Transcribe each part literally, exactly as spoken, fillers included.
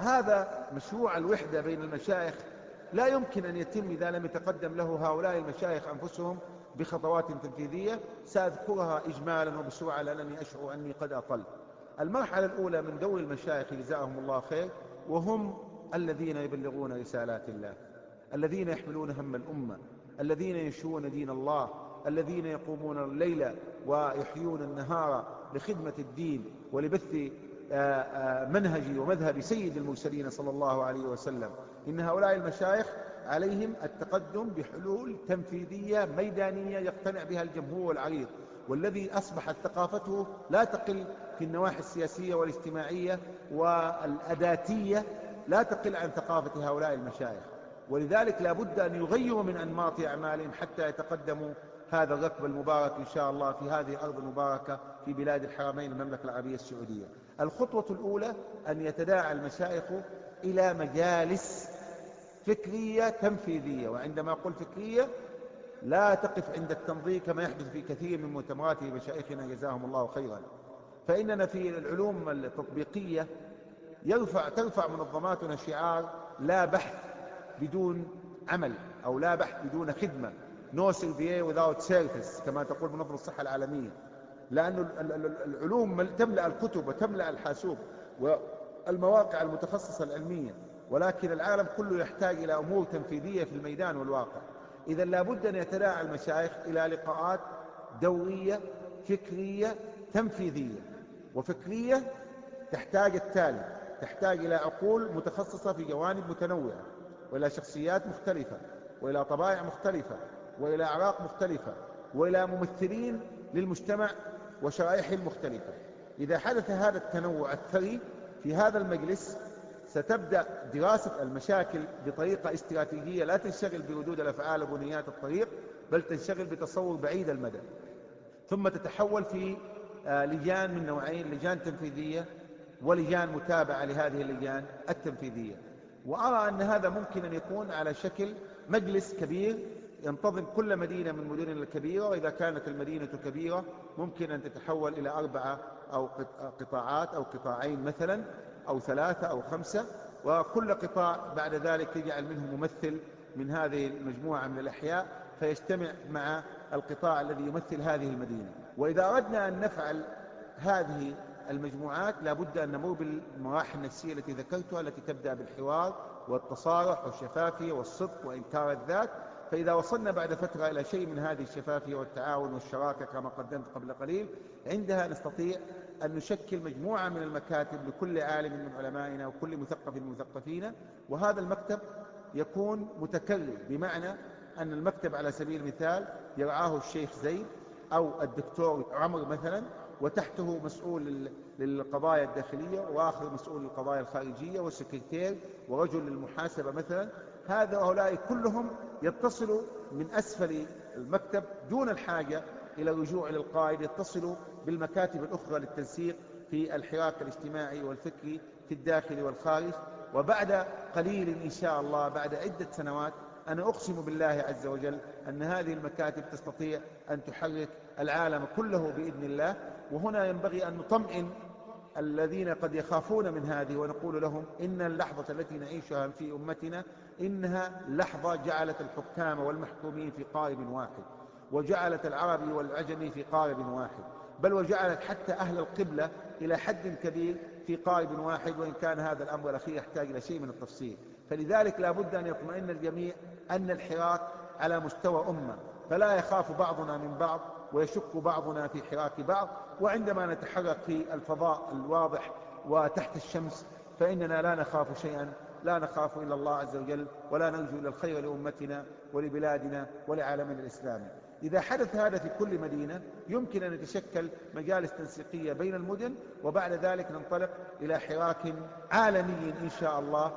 هذا مشروع الوحدة بين المشايخ لا يمكن أن يتم إذا لم يتقدم له هؤلاء المشايخ أنفسهم بخطوات تنفيذية سأذكرها إجمالا وبسرعة لأنني أشعر أني قد أطل. المرحلة الأولى من دور المشايخ جزاهم الله خير، وهم الذين يبلغون رسالات الله، الذين يحملون هم الأمة، الذين ينشرون دين الله، الذين يقومون الليل ويحيون النهار لخدمة الدين ولبث منهج ومذهب سيد المرسلين صلى الله عليه وسلم. إن هؤلاء المشايخ عليهم التقدم بحلول تنفيذية ميدانية يقتنع بها الجمهور العريض، والذي أصبحت ثقافته لا تقل في النواحي السياسية والاجتماعية والأداتية لا تقل عن ثقافة هؤلاء المشايخ، ولذلك لا بد أن يغيروا من أنماط أعمالهم حتى يتقدموا هذا الركب المبارك إن شاء الله في هذه الأرض المباركة في بلاد الحرمين المملكة العربية السعودية. الخطوة الأولى أن يتداعى المشايخ إلى مجالس فكرية تنفيذية، وعندما أقول فكرية لا تقف عند التنظير كما يحدث في كثير من مؤتمرات مشايخنا جزاهم الله خيرا. فإننا في العلوم التطبيقية يرفع ترفع منظماتنا شعار لا بحث بدون عمل، أو لا بحث بدون خدمة، no survey without service كما تقول منظمة الصحة العالمية، لأن العلوم تملأ الكتب وتملأ الحاسوب والمواقع المتخصصة العلمية، ولكن العالم كله يحتاج إلى أمور تنفيذية في الميدان والواقع. إذا لابد أن يتداعى المشايخ إلى لقاءات دورية فكرية تنفيذية، وفكرية تحتاج التالي: تحتاج إلى عقول متخصصة في جوانب متنوعة، وإلى شخصيات مختلفة، وإلى طبائع مختلفة، وإلى أعراق مختلفة، وإلى ممثلين للمجتمع وشرائحه المختلفة. إذا حدث هذا التنوع الثري في هذا المجلس ستبدأ دراسة المشاكل بطريقة استراتيجية لا تنشغل بردود الأفعال وبنيات الطريق، بل تنشغل بتصور بعيد المدى، ثم تتحول في لجان من نوعين: لجان تنفيذية ولجان متابعة لهذه اللجان التنفيذية. وأرى أن هذا ممكن أن يكون على شكل مجلس كبير ينتظم كل مدينة من مدن الكبيرة، وإذا كانت المدينة كبيرة ممكن أن تتحول إلى أربعة أو قطاعات أو قطاعين مثلا، أو ثلاثة أو خمسة، وكل قطاع بعد ذلك يجعل منه ممثل من هذه المجموعة من الأحياء فيجتمع مع القطاع الذي يمثل هذه المدينة. وإذا أردنا أن نفعل هذه المجموعات لابد أن نمر بالمراحل النفسية التي ذكرتها، التي تبدأ بالحوار والتصارح والشفافية والصدق وإنكار الذات. فإذا وصلنا بعد فترة إلى شيء من هذه الشفافية والتعاون والشراكة كما قدمت قبل قليل، عندها نستطيع أن نشكل مجموعة من المكاتب لكل عالم من علمائنا وكل مثقف من مثقفينا، وهذا المكتب يكون متكرر، بمعنى أن المكتب على سبيل المثال يرعاه الشيخ زيد أو الدكتور عمر مثلا، وتحته مسؤول للقضايا الداخلية، وآخر مسؤول للقضايا الخارجية، والسكرتير، ورجل للمحاسبة مثلا. هذا هؤلاء كلهم يتصلوا من أسفل المكتب دون الحاجة إلى الرجوع للقائد، يتصلوا بالمكاتب الأخرى للتنسيق في الحراك الاجتماعي والفكري في الداخل والخارج. وبعد قليل إن شاء الله، بعد عدة سنوات، أنا أقسم بالله عز وجل أن هذه المكاتب تستطيع أن تحرك العالم كله بإذن الله. وهنا ينبغي أن نطمئن الذين قد يخافون من هذه، ونقول لهم إن اللحظة التي نعيشها في أمتنا إنها لحظة جعلت الحكام والمحكومين في قارب واحد، وجعلت العربي والعجمي في قارب واحد، بل وجعلت حتى أهل القبلة إلى حد كبير في قارب واحد، وإن كان هذا الأمر الأخير يحتاج إلى شيء من التفصيل. فلذلك لا بد أن يطمئن الجميع أن الحراك على مستوى أمة، فلا يخاف بعضنا من بعض ويشك بعضنا في حراك بعض. وعندما نتحرك في الفضاء الواضح وتحت الشمس فإننا لا نخاف شيئا، لا نخاف إلا الله عز وجل، ولا نرجو إلا الخير لأمتنا ولبلادنا ولعالمنا الإسلامي. إذا حدث هذا في كل مدينة يمكن أن يتشكل مجالس تنسيقية بين المدن، وبعد ذلك ننطلق إلى حراك عالمي إن شاء الله،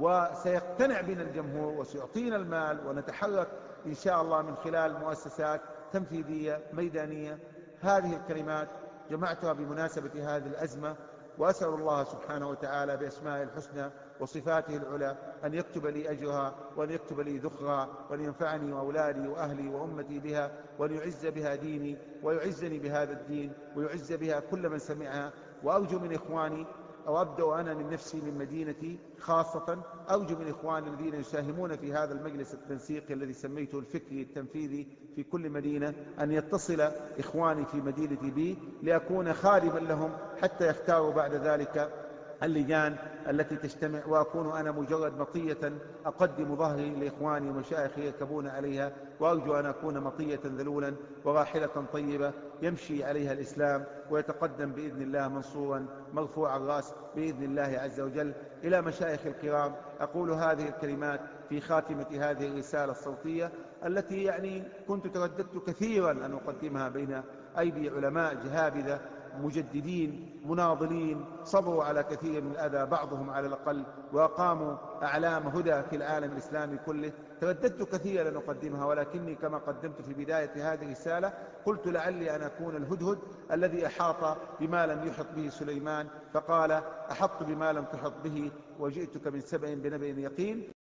وسيقتنع بنا الجمهور وسيعطينا المال، ونتحرك إن شاء الله من خلال مؤسسات تنفيذية ميدانية. هذه الكلمات جمعتها بمناسبة هذه الأزمة، وأسأل الله سبحانه وتعالى بأسمائه الحسنى وصفاته العلى أن يكتب لي أجرها، وأن يكتب لي ذخرها، وأن ينفعني وأولادي وأهلي وأمتي بها، وأن يعز بها ديني ويعزني بهذا الدين، ويعز بها كل من سمعها. وأرجو من إخواني أو أبدأ أنا من نفسي من مدينتي خاصة، أرجو من إخواني الذين يساهمون في هذا المجلس التنسيقي الذي سميته الفكري التنفيذي في كل مدينة أن يتصل إخواني في مدينتي بي لأكون خادما لهم حتى يختاروا بعد ذلك اللجان التي تجتمع، وأكون أنا مجرد مطية أقدم ظهري لإخواني ومشايخي يركبون عليها، وأرجو أن أكون مطية ذلولا وراحلة طيبة يمشي عليها الإسلام ويتقدم بإذن الله منصورا مرفوع الرأس بإذن الله عز وجل. إلى مشايخ الكرام أقول هذه الكلمات في خاتمة هذه الرسالة الصوتية التي يعني كنت ترددت كثيرا أن أقدمها بين أيدي علماء جهابذة مجددين مناضلين صبروا على كثير من الأذى بعضهم على الأقل وأقاموا أعلام هدى في العالم الإسلامي كله. ترددت كثيرا أن أقدمها، ولكني كما قدمت في بداية هذه الرسالة قلت لعلي أن أكون الهدهد الذي أحاط بما لم يحط به سليمان، فقال أحطت بما لم تحط به وجئتك من سبأ بنبأ يقين.